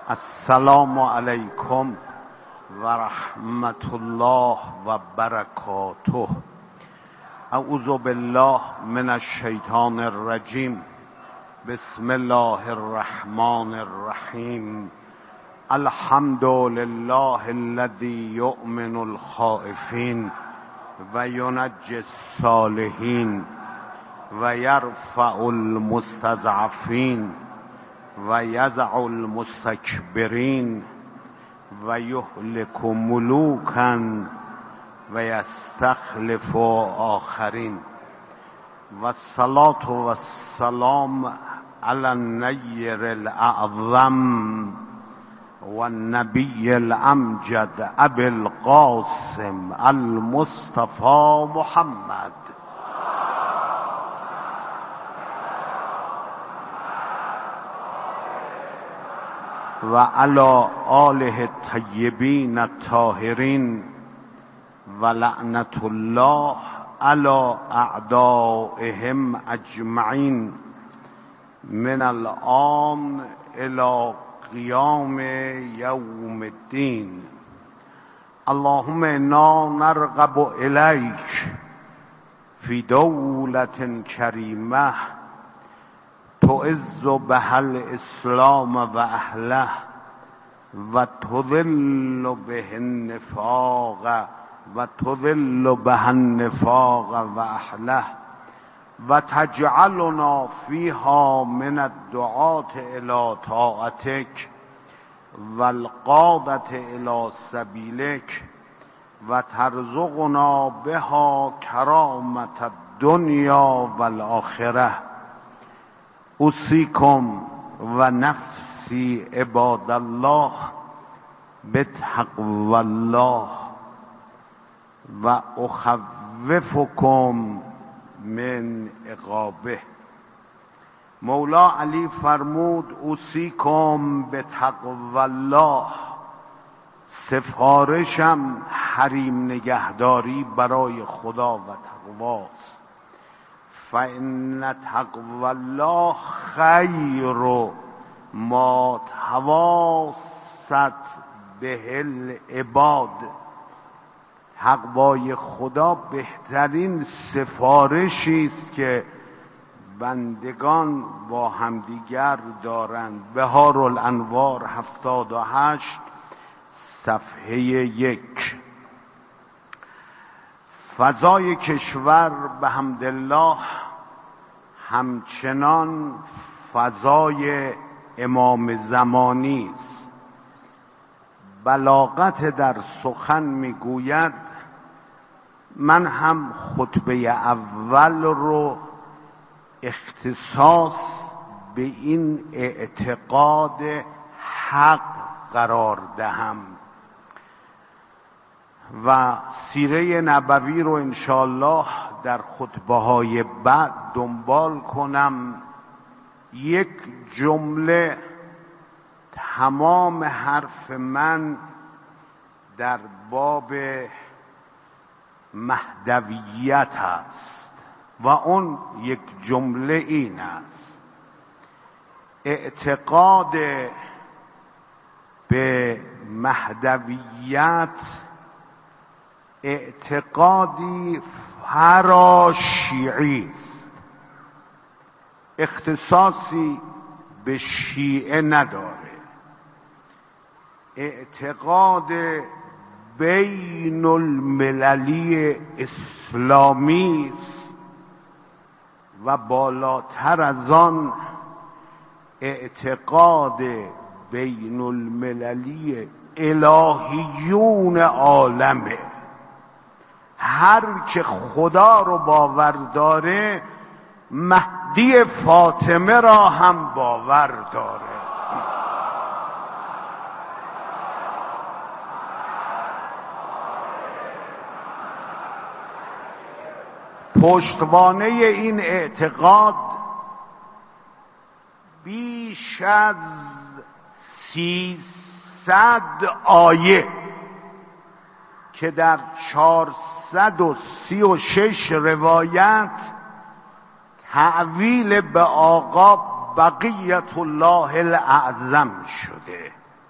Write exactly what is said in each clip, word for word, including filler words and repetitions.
السلام علیکم و رحمت الله و برکاته. اعوذ بالله من الشیطان الرجیم. بسم الله الرحمن الرحیم. الحمد لله الذی یؤمن الخائفین و ینجی الصالحین و یرفع المستضعفین و یضع المستکبرین و یهلک ملوکا و یستخلف آخرین. و الصلاة و السلام علی النیر الاعظم و النبی الامجد ابی القاسم المصطفى محمد و علی آله الطیبین الطاهرین و لعنت الله علی اعدائهم اجمعین من الآن الی قیام یوم الدین. اللهم انا نرغب الیک فی دولة کریمه تعز بها الاسلام و اهله و تذل به النفاق و تذل به النفاق و اهله و تجعلنا فیها من الدعاة الی طاعتک و القادة الی سبیلک و ترزقنا بها کرامة الدنیا و الآخرة. اوصیکم و نفسی عباد الله بتقوی الله و اخوفکم من عقابه. مولا علی فرمود اوصیکم بتقوی الله. سفارشم حریم نگهداری برای خدا و تقواست. فإن تقوی الله خیر ما تواست به العباد. تقوای خدا بهترین سفارشی است که بندگان با همدیگر دارند. بهار الانوار هفتاد و هشت صفحه یک. فضای کشور به حمدالله همچنان فضای امام زمانی است. بلاغت در سخن میگوید من هم خطبه اول رو اختصاص به این اعتقاد حق قرار دهم و سیره نبوی رو انشاءالله در خطبه های بعد دنبال کنم. یک جمله تمام حرف من در باب مهدویت است و اون یک جمله این است: اعتقاد به مهدویت اعتقادی فراشیعی است، اختصاصی به شیعه نداره. اعتقاد بین المللی اسلامی است و بالاتر از آن اعتقاد بین المللی الهیون عالمه. هر که خدا رو باور داره مهدی فاطمه را هم باور داره. پشتوانه این اعتقاد بیش از سیصد آیه که در چهارصد و سی و شش روایت تعویل به آقا بقیت الله الاعظم شده.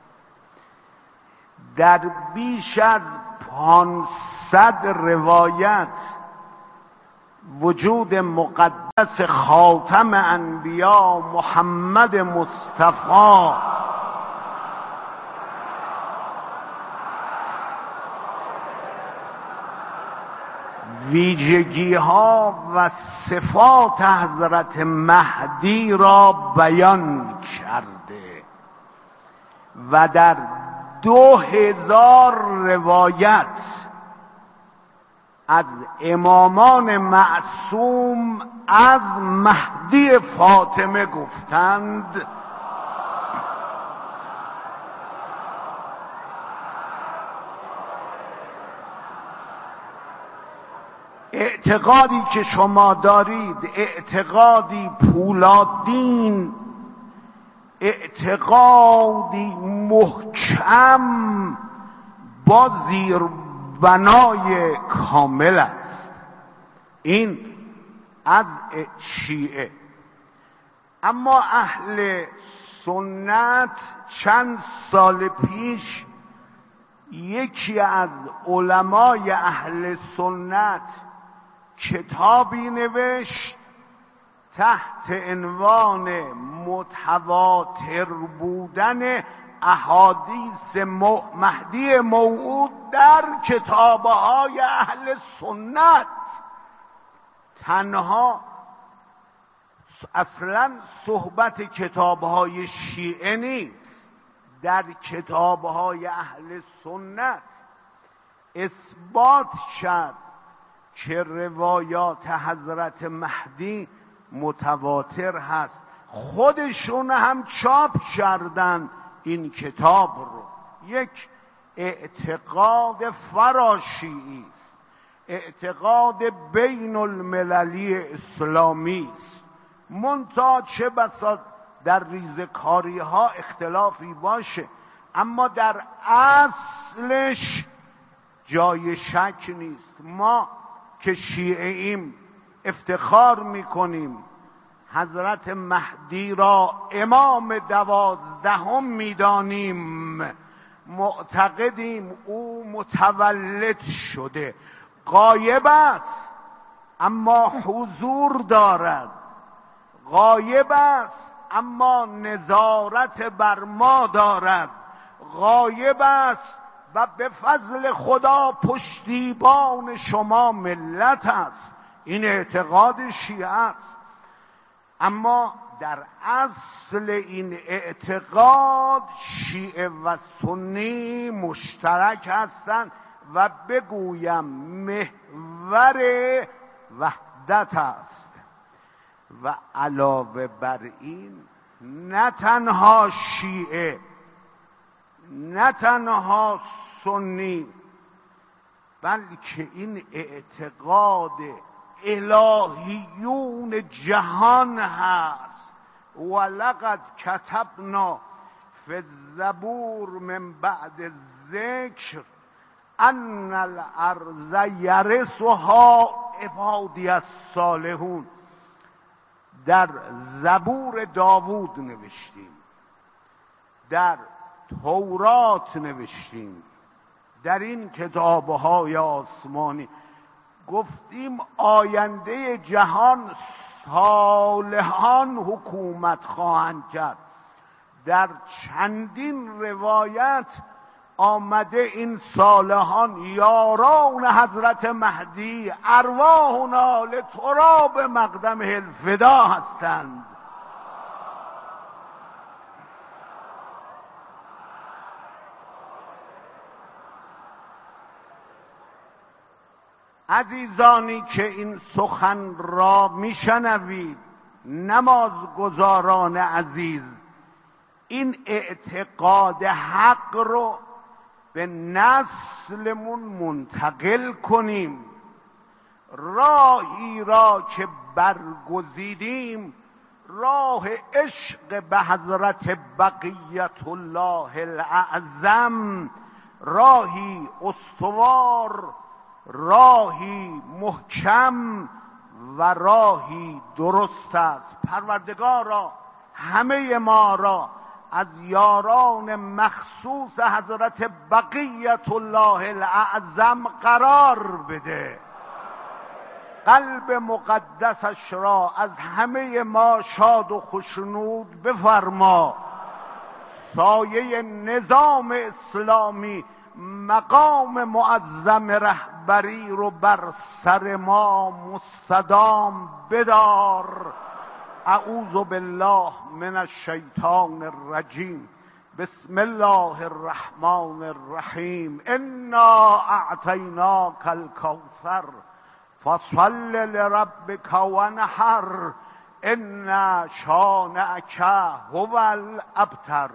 در بیش از پانصد روایت وجود مقدس خاتم انبیا محمد مصطفی ویژگی ها و صفات حضرت مهدی را بیان کرده و در دو هزار روایت از امامان معصوم از مهدی فاطمه گفتند. اعتقادی که شما دارید اعتقادی پولادین، اعتقادی محکم با زیربنای کامل است. این از شیعه. اما اهل سنت چند سال پیش یکی از علمای اهل سنت کتابی نوشت تحت عنوان متواتر بودن احادیث مهدی موعود در کتابهای اهل سنت. تنها اصلا صحبت کتابهای شیعه نیست، در کتابهای اهل سنت اثبات کرد که روایات حضرت مهدی متواتر هست. خودشون هم چاپ کردن این کتاب رو. یک اعتقاد فراشیعی است، اعتقاد بین المللی اسلامی است. منتها چه بسا در ریزکاری ها اختلافی باشه، اما در اصلش جای شک نیست. ما که شیعه ایم افتخار میکنیم حضرت مهدی را امام دوازدهم میدانیم، معتقدیم او متولد شده، غایب است اما حضور دارد، غایب است اما نظارت بر ما دارد، غایب است و به فضل خدا پشتیبان شما ملت است. این اعتقاد شیعه است. اما در اصل این اعتقاد شیعه و سنی مشترک هستند و بگویم محور وحدت است. و علاوه بر این نه تنها شیعه نه تنها سنی بلکه این اعتقاد الهیون جهان هست. ولقد کتبنا فی الزبور من بعد ذکر ان الارض یرثها عبادی الصالحون. در زبور داوود نوشتیم، در تورات نوشتیم، در این کتابهای آسمانی گفتیم آینده جهان صالحان حکومت خواهند کرد. در چندین روایت آمده این صالحان یاران حضرت مهدی ارواحنا لتراب مقدمه الفدا هستند. عزیزانی که این سخن را میشنوید، نمازگزاران عزیز، این اعتقاد حق رو به نسلمون منتقل کنیم. راهی را که برگزیدیم راه عشق به حضرت بقیت الله الاعظم، راهی استوار، راهی محکم و راهی درست است. پروردگارا همه ما را از یاران مخصوص حضرت بقیت الله الاعظم قرار بده. قلب مقدسش را از همه ما شاد و خوشنود بفرما. سایه نظام اسلامی، مقام معظم رهبری رو بر سر ما مستدام بدار. اعوذ بالله من الشیطان الرجیم. بسم الله الرحمن الرحیم. انا اعطیناک الکوثر فصل لربک وانحر ان شانئک هو الابتر.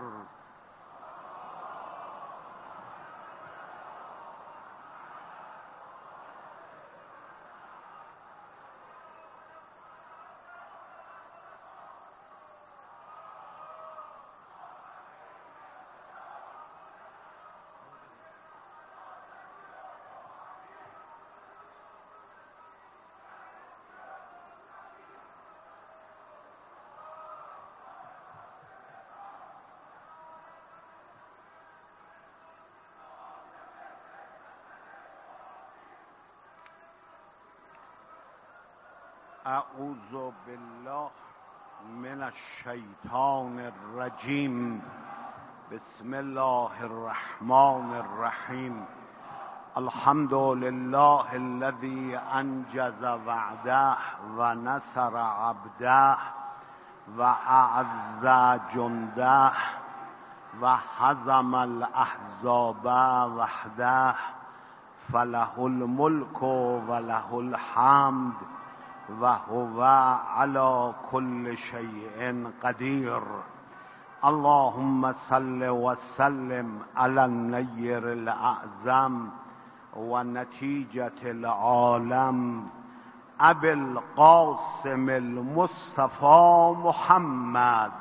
اعوذ بالله من الشیطان الرجیم. بسم الله الرحمن الرحیم. الحمد لله الذي انجز وعده و نصر عبده و اعز جنده و هزم الاحزاب وحده فله الملك و له الحمد و هو علی کل شیء قدیر. اللهم صل و سلم علی النیر الاعظم و نتیجة العالم ابی القاسم المصطفى محمد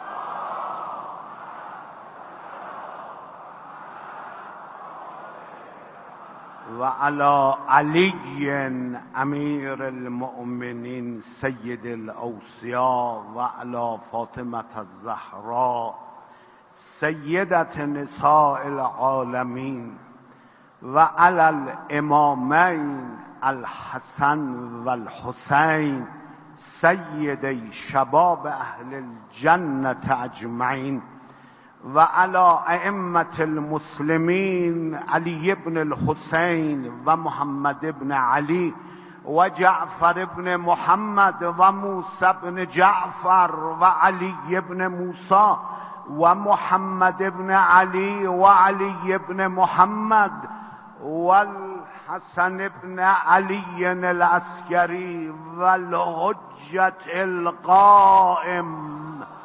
و علی علی امیر المؤمنین سید الاوصیاء و علی فاطمة الزهراء سیدة نساء العالمین و علی الامامین الحسن و الحسین سیدی شباب اهل الجنة اجمعین و علی ائمة المسلمین علی بن الحسین و محمد بن علی و جعفر بن محمد و موسی بن جعفر و علی بن موسی و محمد بن علی و علی بن محمد و الحسن بن علی العسکری و الحجة القائم.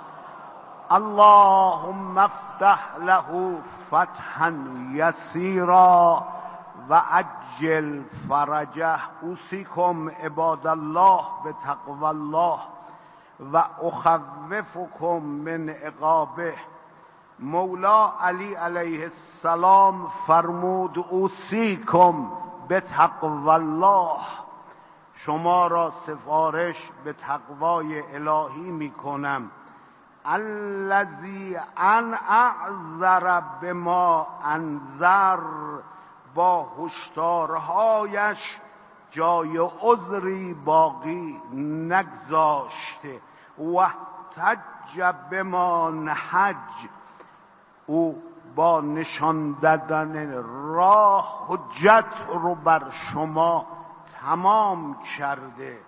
اللهم افتح له فتحا یسیرا و عجل فرجه. اوصیکم عباد الله بتقوی الله و اخوفکم من عقابه. مولا علی علیه السلام فرمود اوصیکم بتقوی الله. شما را سفارش به تقوای الهی می کنم. الذی ان اعذر بما انذر. با هشدارهایش جای عذری باقی نگذاشته. و احتج بما نهج. او با نشان دادن راه حجت رو بر شما تمام کرده.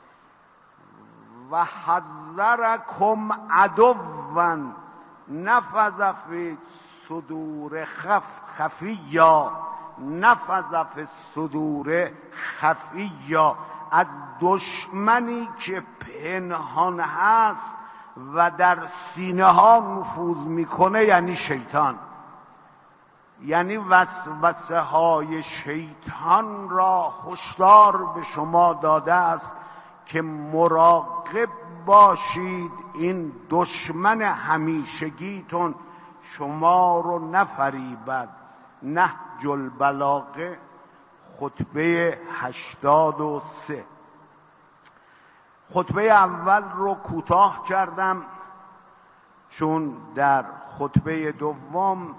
و حذرکم عدوا نفذ فی صدور خف خفیا. نفذ فی صدور خفیا. از دشمنی که پنهان هست و در سینه ها نفوذ میکنه، یعنی شیطان. یعنی وسوسه های شیطان را هشدار به شما داده است که مراقب باشید این دشمن همیشگیتون شما رو نفریبد. نهج البلاغه خطبه هشتاد و سه. خطبه اول رو کوتاه کردم چون در خطبه دوم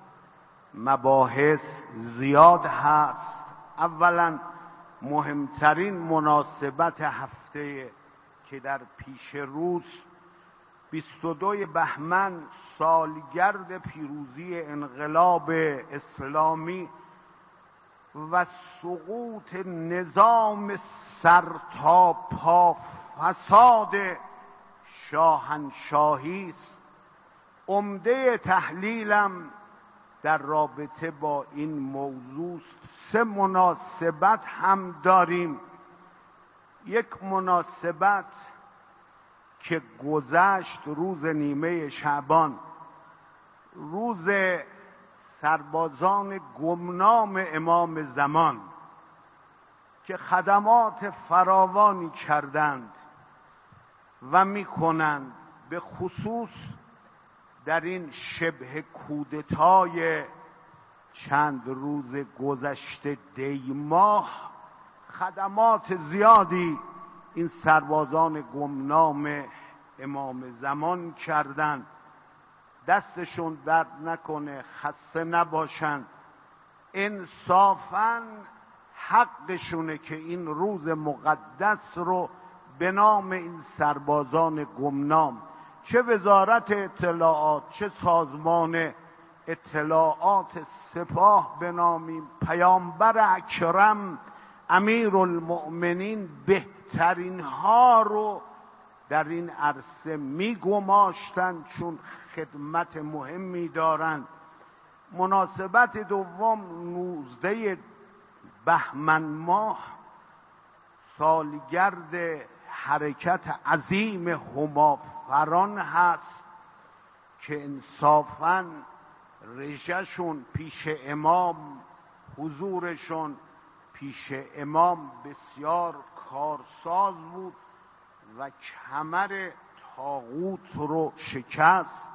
مباحث زیاد هست. اولا مهمترین مناسبت هفته که در پیش روز بیست و دو بهمن سالگرد پیروزی انقلاب اسلامی و سقوط نظام سرتاپا فساد شاهنشاهی است. عمده تحلیلم در رابطه با این موضوع سه مناسبت هم داریم. یک مناسبت که گذشت روز نیمه شعبان، روز سربازان گمنام امام زمان که خدمات فراوانی کردند و میکنند، به خصوص در این شبه کودتای چند روز گذشته دی ماه خدمات زیادی این سربازان گمنام امام زمان کردند. دستشون درد نکنه، خسته نباشند. انصافاً حقشونه که این روز مقدس رو به نام این سربازان گمنام، چه وزارت اطلاعات چه سازمان اطلاعات سپاه بنامیم، پیامبر اکرم امیرالمؤمنین بهترین ها رو در این عرصه می گماشتند، چون خدمت مهمی دارند. مناسبت دوم نوزده بهمن ماه سالگرد حرکت عظیم همافران هست که انصافاً رژه‌شون پیش امام، حضورشون پیش امام بسیار کارساز بود و کمر طاغوت رو شکست.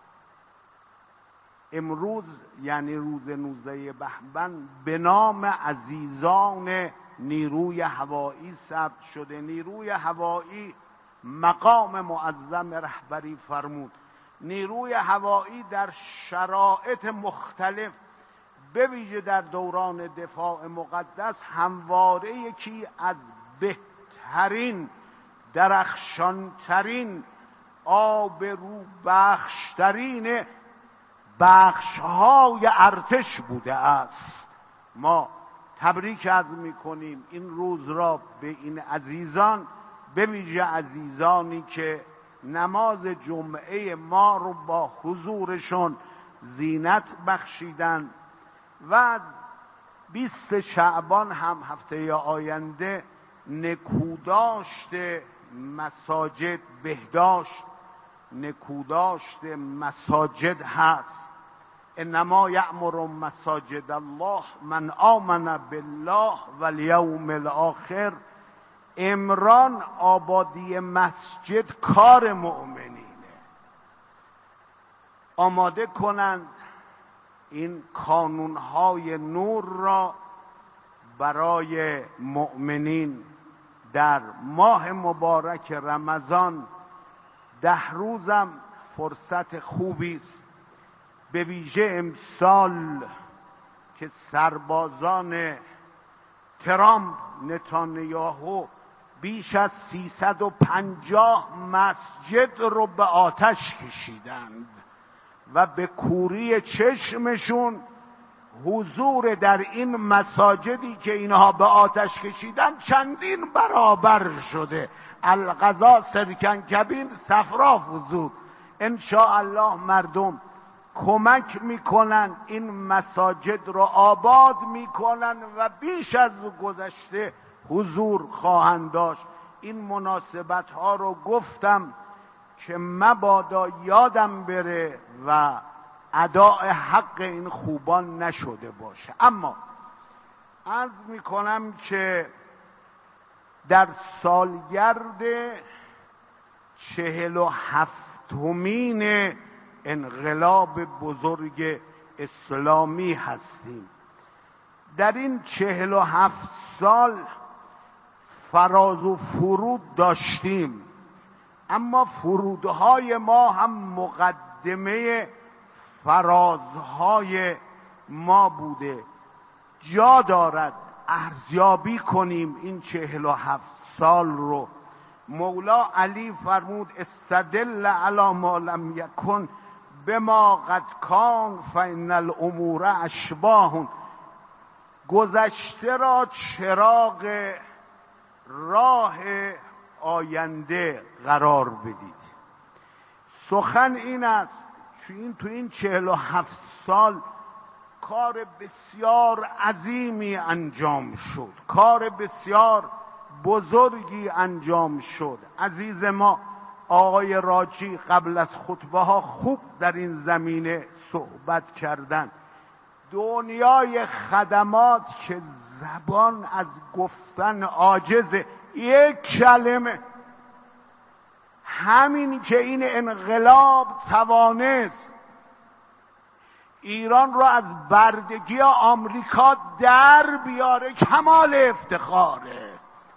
امروز یعنی روز نوزده بهمن به نام عزیزان نیروی هوایی ثبت شده. نیروی هوایی مقام معظم رهبری فرمود. نیروی هوایی در شرایط مختلف، به ویژه در دوران دفاع مقدس، همواره یکی از بهترین، درخشانترین، آبرو بخشترین بخشهای ارتش بوده است. ما تبریک عرض میکنیم این روز را به این عزیزان، به ویژه عزیزانی که نماز جمعه ما رو با حضورشون زینت بخشیدن. و از بیست شعبان هم هفته آینده نکوداشت مساجد، بهداشت نکوداشت مساجد هست. انما یأمر مساجد الله من آمن بالله والیوم الاخر. عمران آبادی مسجد کار مؤمنینه. آماده کنند این کانونهای نور را برای مؤمنین. در ماه مبارک رمضان ده روزم فرصت خوبی است، به ویژه امسال که سربازان ترامپ، نتانیاهو بیش از سیصد و پنجاه مسجد رو به آتش کشیدند و به کوری چشمشون حضور در این مساجدی که اینها به آتش کشیدن چندین برابر شده. القضا سرکن کبین صفرا فزود. ان شاء الله مردم کمک میکنن، این مساجد رو آباد میکنن و بیش از گذشته حضور خواهند داشت. این مناسبت ها رو گفتم که مبادا یادم بره و اداء حق این خوبان نشده باشه. اما عرض میکنم که در سالگرد چهل و هفتمین انقلاب بزرگ اسلامی هستیم. در این چهل و هفت سال فراز و فرود داشتیم. اما فرودهای ما هم مقدمه فرازهای ما بوده. جا دارد ارزیابی کنیم این چهل و هفت سال رو. مولا علی فرمود استدل علی ما لم یکن بما قد کان فان الامور اشباه. گذشته را چراغ راه آینده قرار بدید. سخن این است که این تو این چهل و هفت سال کار بسیار عظیمی انجام شد، کار بسیار بزرگی انجام شد. عزیز ما آقای راجی قبل از خطبه ها خوب در این زمینه صحبت کردند. دنیای خدمات که زبان از گفتن عاجزه، یک کلمه، همین که این انقلاب توانست ایران را از بردگی آمریکا در بیاره کمال افتخاره.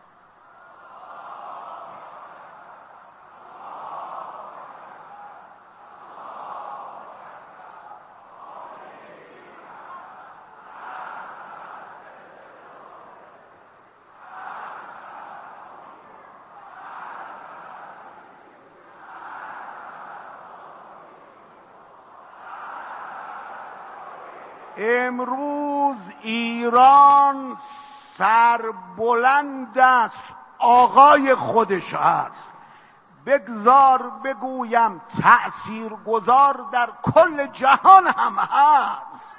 امروز ایران سربلند است، آقای خودش است. بگذار بگویم تأثیرگذار در کل جهان هم هست.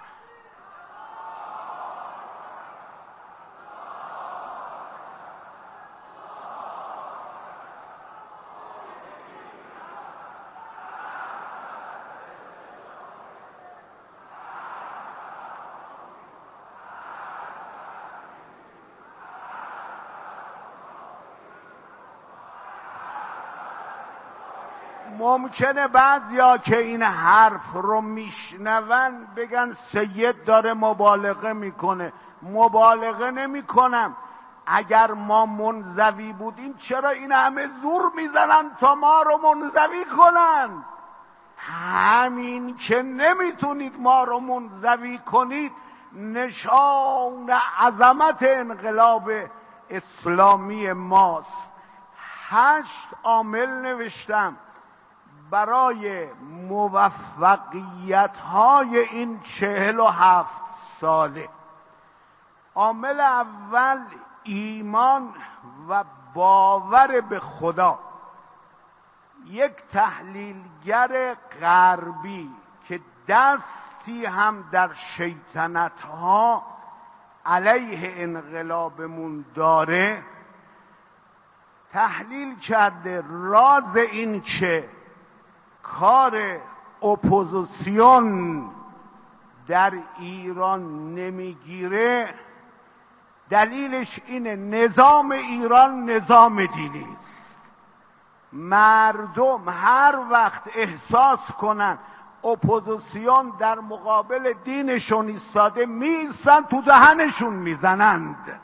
ممکنه بعضیا که این حرف رو میشنون بگن سید داره مبالغه میکنه. مبالغه نمی کنم. اگر ما منزوی بودیم چرا این همه زور میزنن تا ما رو منزوی کنن؟ همین که نمیتونید ما رو منزوی کنید نشان عظمت انقلاب اسلامی ماست. هشت عامل نوشتم برای موفقیت های این چهل و هفت ساله. عامل اول ایمان و باور به خدا. یک تحلیلگر غربی که دستی هم در شیطنت ها علیه انقلابمون داره تحلیل کرده راز این که کار اپوزیسیون در ایران نمیگیره، دلیلش اینه نظام ایران نظام دینی است. مردم هر وقت احساس کنن اپوزیسیون در مقابل دینشون ایستاده میستن تو دهنشون میزنند.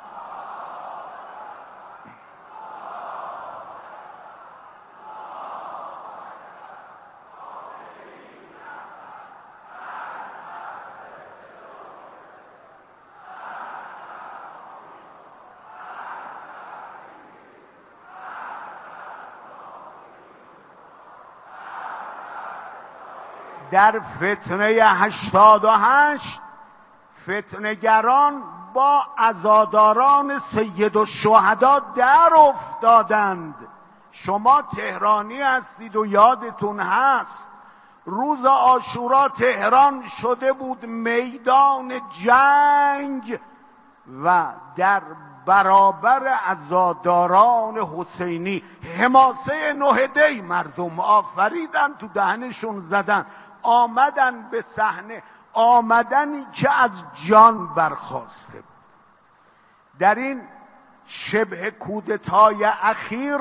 در فتنه هشتاد و هشت فتنه‌گران با عزاداران سید الشهدا در افتادند. شما تهرانی هستید و یادتون هست روز عاشورا تهران شده بود میدان جنگ و در برابر عزاداران حسینی حماسه نهدی مردم آفریدن، تو دهنشون زدن، آمدن به صحنه، آمدنی که از جان برخاسته بود. در این شبه کودتای اخیر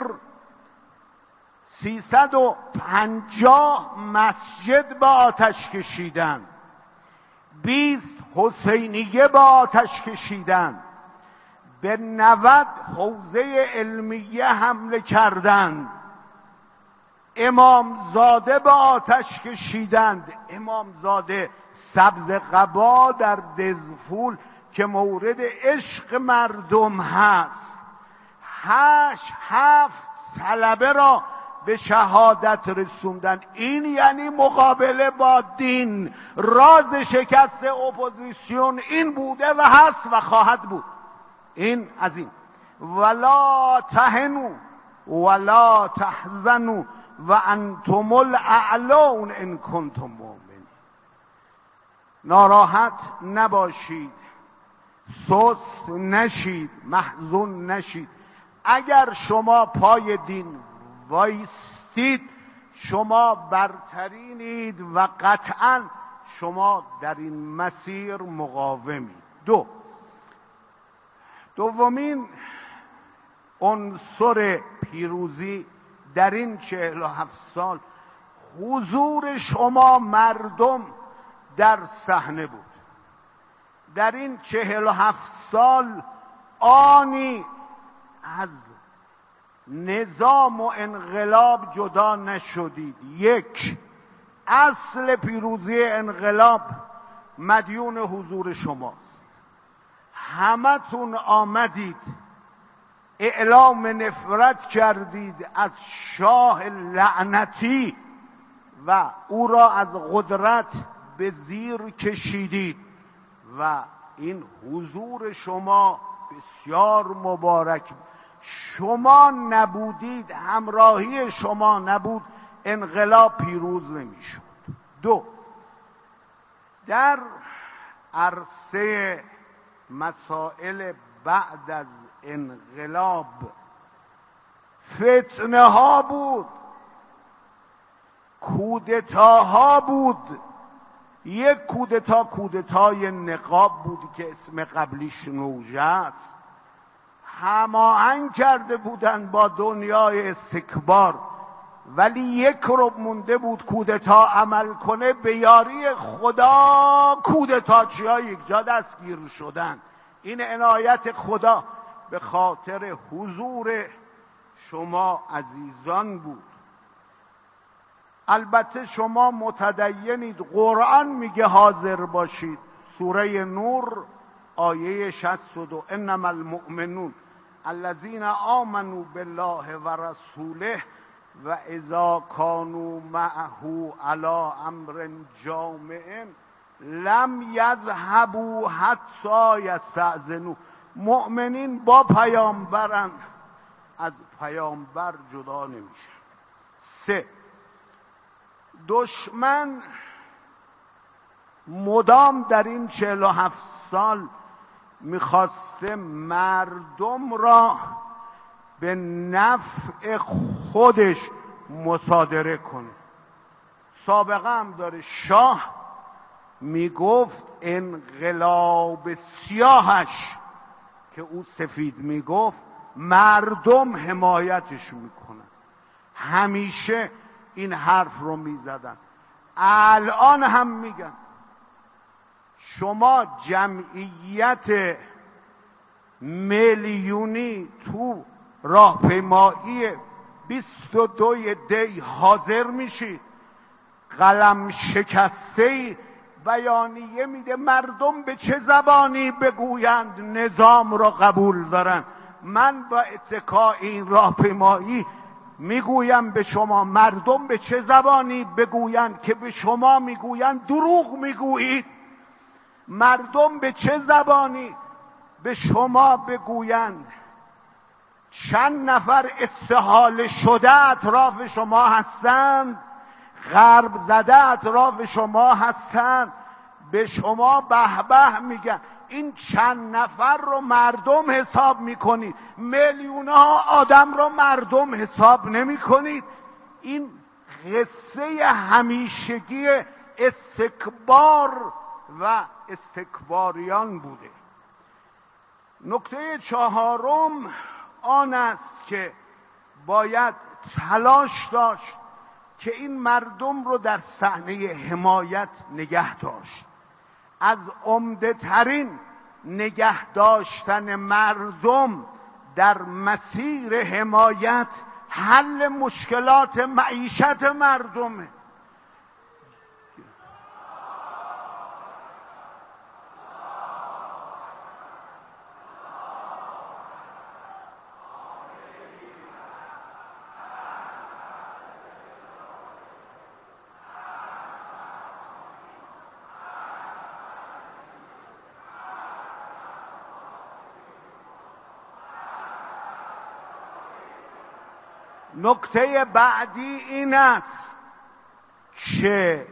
سیصد و پنجاه مسجد به آتش کشیدن، بیست حسینیه به آتش کشیدن، به نود حوزه علمیه حمله کردند. امامزاده به آتش کشیدند. امامزاده سبز قبا در دزفول که مورد عشق مردم هست، هشت هفت طلبه را به شهادت رسوندن. این یعنی مقابله با دین. راز شکست اپوزیسیون این بوده و هست و خواهد بود. این از این. ولا تهنوا ولا تحزنوا و انتم الاعلون ان کنتم مؤمنین. ناراحت نباشید، سست نشید، محزون نشید. اگر شما پای دین وایستید شما برترینید و قطعا شما در این مسیر مقاومید. دو دومین عنصر پیروزی در این چهل و هفت سال حضور شما مردم در صحنه بود. در این چهل و هفت سال آنی از نظام و انقلاب جدا نشدید. یک، اصل پیروزی انقلاب مدیون حضور شماست. همتون آمدید اعلام نفرت کردید از شاه لعنتی و او را از قدرت به زیر کشیدید و این حضور شما بسیار مبارک. شما نبودید، همراهی شما نبود، انقلاب پیروز نمیشد. دو، در عرصه مسائل بعد از انقلاب فتنه ها بود، کودتاها بود. یک کودتا کودتای نقاب بود که اسم قبلیش نوژه است. هماهنگ کرده بودن با دنیای استکبار، ولی یک رب مونده بود کودتا عمل کنه. به یاری خدا کودتاچی ها یک جا دستگیر شدن. این عنایت خدا به خاطر حضور شما عزیزان بود. البته شما متدینید، قرآن میگه حاضر باشید. سوره نور آیه شصت و دو، انما المؤمنون الذین آمنوا بالله و رسوله و اذا کانوا معه علی امر جامع لم یذهبوا حتی یستأذنوا. مؤمنین با پیامبرن، از پیامبر جدا نمیشن. سه، دشمن مدام در این چهل و هفت سال میخواسته مردم را به نفع خودش مصادره کنه. سابقه هم داره. شاه میگفت انقلاب سیاهش که او سفید میگفت مردم حمایتش میکنن. همیشه این حرف رو میزدن، الان هم میگن. شما جمعیت میلیونی تو راهپیمایی بیست و دو دی حاضر میشید، قلم شکسته بیانیه میده مردم به چه زبانی بگویند نظام را قبول دارن. من با اتکا این راهپیمایی میگویم به شما مردم به چه زبانی بگویند که به شما میگویند دروغ میگویید. مردم به چه زبانی به شما بگویند چند نفر استحاله شده اطراف شما هستند، غرب زده اطراف شما هستند، به شما به به میگن. این چند نفر رو مردم حساب میکنید، میلیون ها آدم رو مردم حساب نمیکنید. این قصه همیشگی استکبار و استکباریان بوده. نکته چهارم آن است که باید تلاش داشت که این مردم رو در صحنه حمایت نگه داشت. از عمده ترین نگه داشتن مردم در مسیر حمایت حل مشکلات معیشت مردمه. نکته بعدی این است که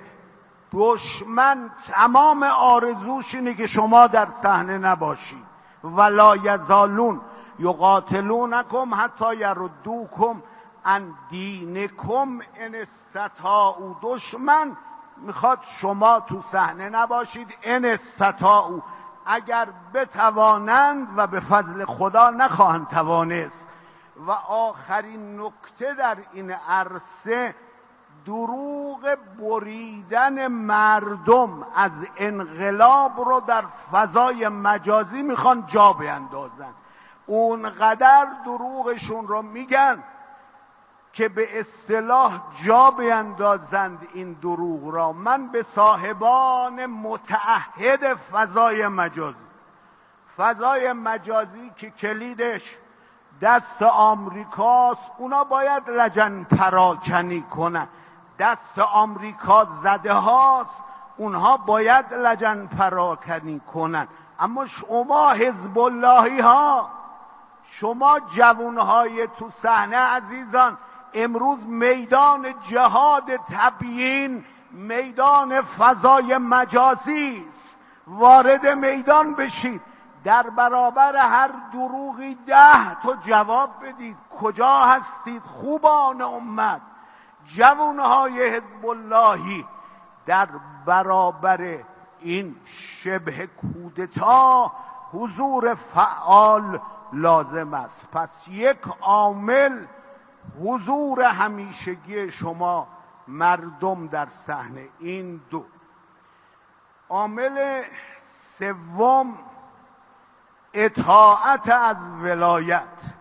دشمن تمام آرزوش اینه که شما در صحنه نباشید. ولا یزالون یقاتلونکم حتی یردوکم عن دینکم ان استطاعوا. دشمن میخواد شما تو صحنه نباشید، ان استطاعوا، اگر بتوانند، و به فضل خدا نخواهند توانست. و آخرین نکته در این عرصه، دروغ بریدن مردم از انقلاب رو در فضای مجازی میخوان جا بیندازن. اونقدر دروغشون رو میگن که به اصطلاح جا بیندازند این دروغ را. من به صاحبان متعهد فضای مجازی، فضای مجازی که کلیدش دست آمریکاست، اونا باید لجن پراکنی کنن. دست آمریکا زده هاست، اونها باید لجن پراکنی کنن. اما شما حزب اللهی ها، شما جوانهای تو صحنه عزیزان، امروز میدان جهاد تبیین، میدان فضای مجازی است. وارد میدان بشید، در برابر هر دروغی ده تا جواب بدید. کجا هستید خوبان امت، جوانهای حزب اللهی؟ در برابر این شبه کودتا حضور فعال لازم است. پس یک عامل حضور همیشگی شما مردم در صحنه. این دو. عامل سوم اطاعت از ولایت.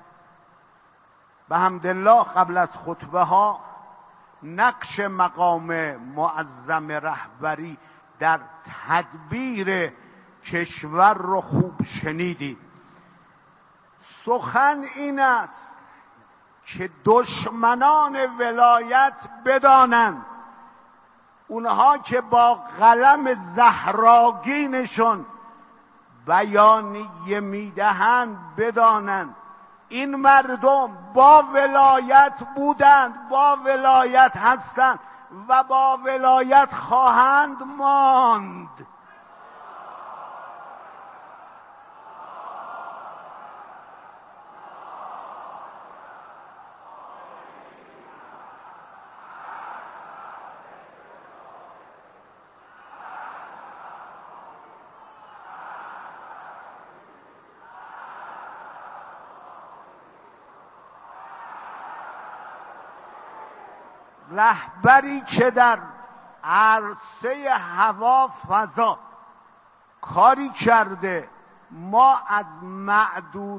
به حمدالله قبل از خطبه ها نقش مقام معظم رهبری در تدبیر کشور رو خوب شنیدید. سخن این است که دشمنان ولایت بدانند، اونها که با قلم زهراگینشون بیانیه میدهند بدانند این مردم با ولایت بودند، با ولایت هستند و با ولایت خواهند ماند. رهبری که در عرصه هوا فضا کاری کرده، ما از معدود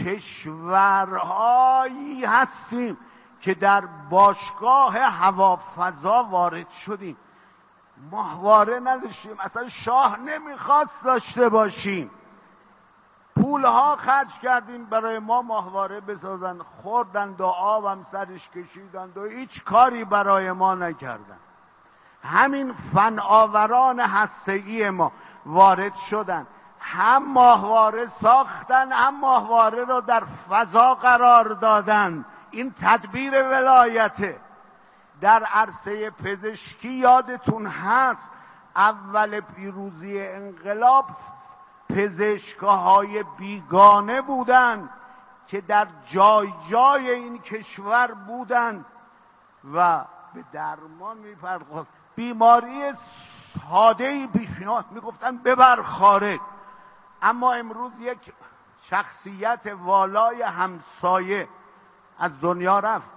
کشورهایی هستیم که در باشگاه هوا فضا وارد شدیم. ماهواره نداشتیم، اصلا شاه نمیخواست داشته باشیم. پولها خرج کردیم برای ما ماهواره بسازن، خوردند و آبم سرش کشیدند و هیچ کاری برای ما نکردند. همین فناوران هسته‌ای ما وارد شدند، هم ماهواره ساختن، هم ماهواره رو در فضا قرار دادن. این تدبیر ولایته. در عرصه پزشکی یادتون هست اول پیروزی انقلاب پزشک‌های بیگانه بودند که در جای جای این کشور بودند و به درمان می‌پرداختند. بیماری ساده‌ای پیش می‌آمد میگفتن ببر خارج. اما امروز یک شخصیت والای همسایه از دنیا رفت،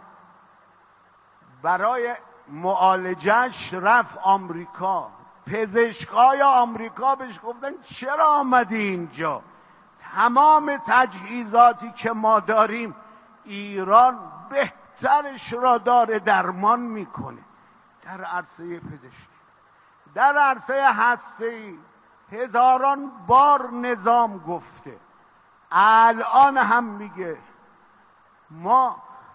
برای معالجهش رفت آمریکا. پزشکای آمریکا بهش گفتن چرا آمدی اینجا؟ تمام تجهیزاتی که ما داریم ایران بهترش را داره درمان میکنه. در عرصه پزشکی، در عرصه هسته‌ای هزاران بار نظام گفته، الان هم میگه ما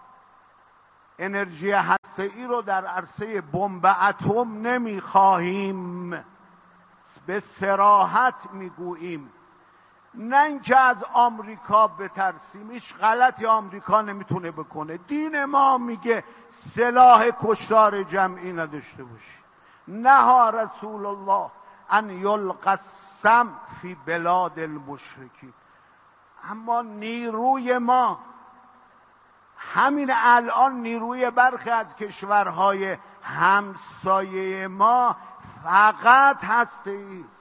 انرژی هسته‌ای رو در عرصه بمب اتم نمیخواهیم. به صراحت میگوییم، نه اینکه از آمریکا بترسیم، هیچ غلطی آمریکا نمیتونه بکنه. دین ما میگه سلاح کشتار جمعی نداشته باشی. نهی رسول الله ان یلقی السم فی بلاد المشرکین. اما نیروی ما همین الان، نیروی برخی از کشورهای همسایه ما فقط هسته‌ای است.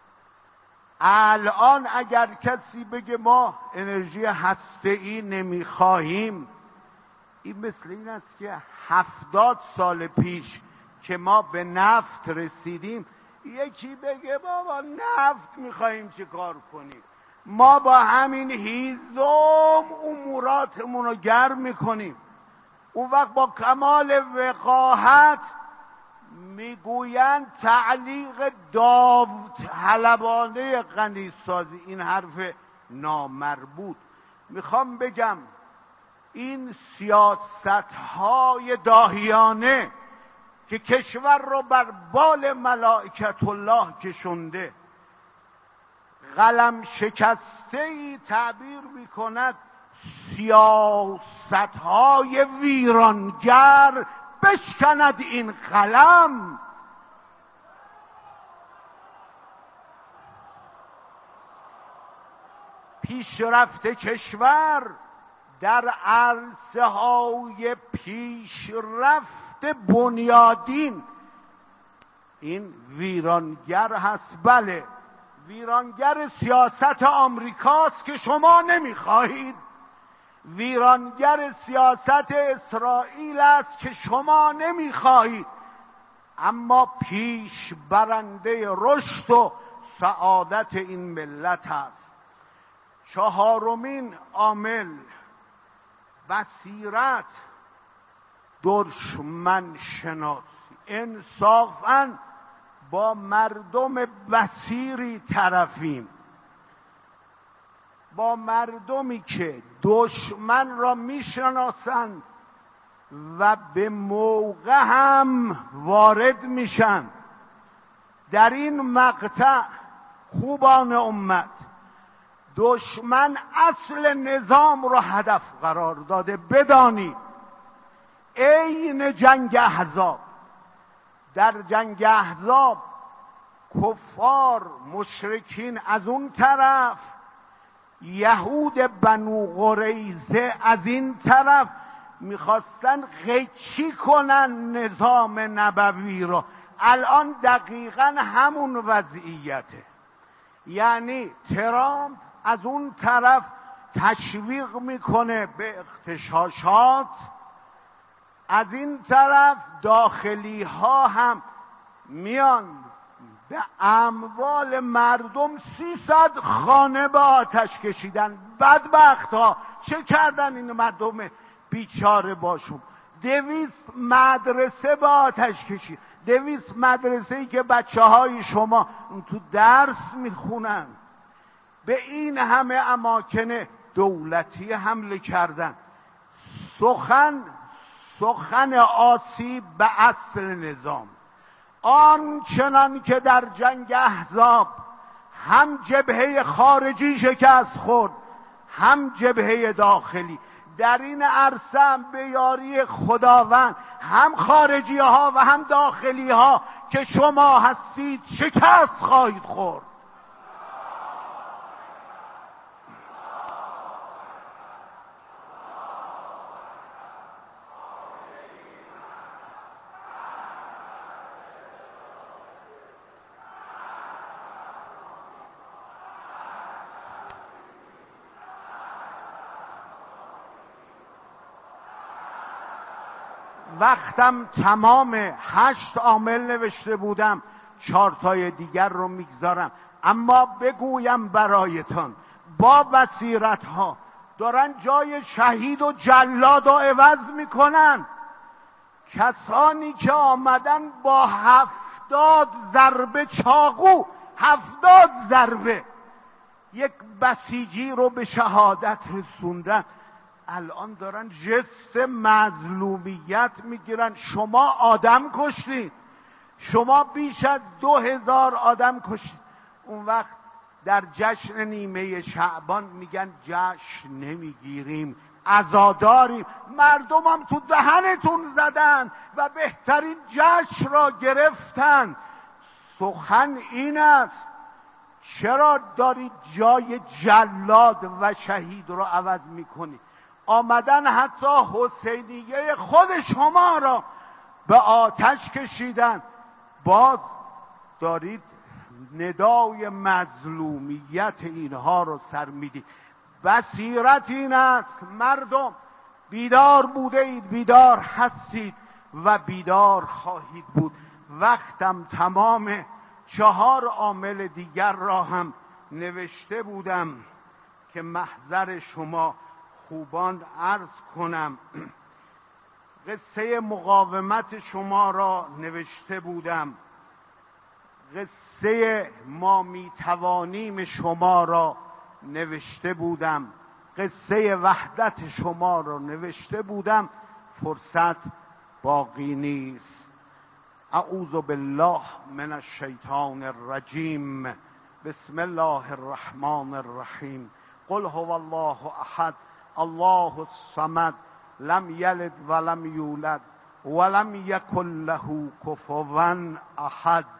الان اگر کسی بگه ما انرژی هسته‌ای نمیخواهیم، این مثل این است که هفتاد سال پیش که ما به نفت رسیدیم، یکی بگه بابا نفت میخواهیم چه کار کنیم، ما با همین هیزم اموراتمون رو گرم میکنیم. اون وقت با کمال وقاحت میگویند تعلیق داوطلبانه غنیسازی. این حرف نامربوط. میخوام بگم این سیاستهای داهیانه که کشور رو بر بال ملائکت الله کشونده، قلم شکسته ای تعبیر میکند سیاستهای ویرانگر بشکند این قلم. پیشرفت کشور در عرصه های پیشرفت بنیادین این ویرانگر هست. بله، ویرانگر سیاست آمریکاست که شما نمیخواهید، ویرانگر سیاست اسرائیل است که شما نمیخواهید، اما پیش برنده رشد و سعادت این ملت است. چهارمین عامل، بصیرت، دشمن شناسی. انصافاً با مردم بصیری طرفیم، با مردمی که دشمن را میشناسند و به موقع هم وارد میشن. در این مقطع خوبان امت، دشمن اصل نظام را هدف قرار داده. بدانید عین جنگ احزاب، در جنگ احزاب کفار مشرکین از اون طرف، یهود بنو قریظه از این طرف میخواستن قیچی کنن نظام نبوی را. الان دقیقا همون وضعیته. یعنی ترامپ از اون طرف تشویق میکنه به اغتشاشات، از این طرف داخلی ها هم میان به اموال مردم سیصد خانه به آتش کشیدن. بدبخت ها چه کردن این مردم بیچاره باشون؟ دویست مدرسه به آتش کشید. دویست مدرسه ای که بچه های شما تو درس میخونن. به این همه اماکن دولتی حمله کردن. سخن سخن آسیب به اصل نظام. آنچنان که در جنگ احزاب هم جبهه خارجی شکست خورد، هم جبهه داخلی، در این عرصه هم به یاری خداوند هم خارجی ها و هم داخلی ها که شما هستید شکست خواهید خورد. وقتم تمام، هشت عامل نوشته بودم، چهارتای دیگر رو میگذارم. اما بگویم برایتان، با بصیرت ها دارن جای شهید و جلاد رو عوض میکنن. کسانی که آمدن با هفتاد ضربه چاقو، هفتاد ضربه یک بسیجی رو به شهادت رسوندن، الان دارن جست مظلومیت میگیرن. شما آدم کشتید، شما بیش از دو هزار آدم کشتید. اون وقت در جشن نیمه شعبان میگن جشن نمیگیریم، عزاداریم. مردم هم تو دهنتون زدن و بهترین جشن را گرفتن. سخن این است چرا دارید جای جلاد و شهید رو عوض میکنید؟ آمدن حتی حسینیه خود شما را به آتش کشیدن، باز دارید ندای مظلومیت اینها رو سر میدید. بصیرت این است مردم، بیدار بوده اید، بیدار هستید و بیدار خواهید بود. وقتم تمام. چهار عامل دیگر را هم نوشته بودم که محضر شما خوبان عرض کنم. قصه مقاومت شما را نوشته بودم، قصه ما میتوانیم شما را نوشته بودم، قصه وحدت شما را نوشته بودم. فرصت باقی نیست. اعوذ بالله من الشیطان الرجیم. بسم الله الرحمن الرحیم. قل هو الله احد الله الصمد لم یلد ولم یولد ولم یکن له کفوا احد.